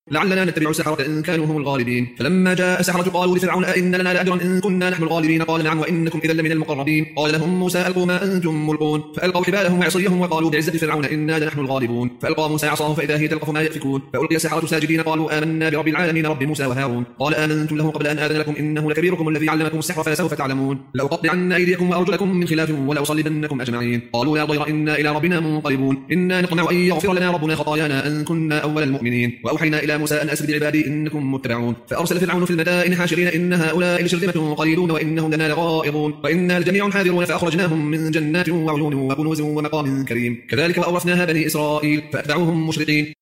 لعلنا نتبع السحرة إن كانوا هم الغالبين. فلما جاء السحرة قالوا لفرعون أئن لنا لأجرا إن كنا نحن الغالبين؟ قال نعم وإنكم إذا لمن المقربين. قال لهم موسى ألقوا ما أنتم ملقون. فألقوا حبالهم وعصيهم وقالوا بعزة فرعون إنا لنحن الغالبون. فألقى موسى عصاه فإذا هي تلقف ما يأفكون. فألقي السحرة ساجدين قالوا آمنا برب العالمين رب موسى وهارون. قال آمنتم له قبل أن آذن لكم إنه لكبيركم الذي علمكم السحر فسوف تعلمون. لأقطعن أيديكم وأرجلكم من خلاف ولأصلبنكم أجمعين. قالوا لا ضير إنا إلى ربنا منقلبون. إنا نطمع أن يغفر لنا ربنا خطايانا أن كنا أول المؤمنين. وأوحينا إلى موسى أن أسر بعبادي إنكم متبعون. فأرسل فرعون في المدائن حاشرين إن هؤلاء لشرذمة قليلون وإنهم لنا لغائظون. وإنا لجميع حاذرون فأخرجناهم من جنات وعيون وكنوز ومقام كريم. كذلك وأورثناها بني إسرائيل فأتبعوهم مشرقين.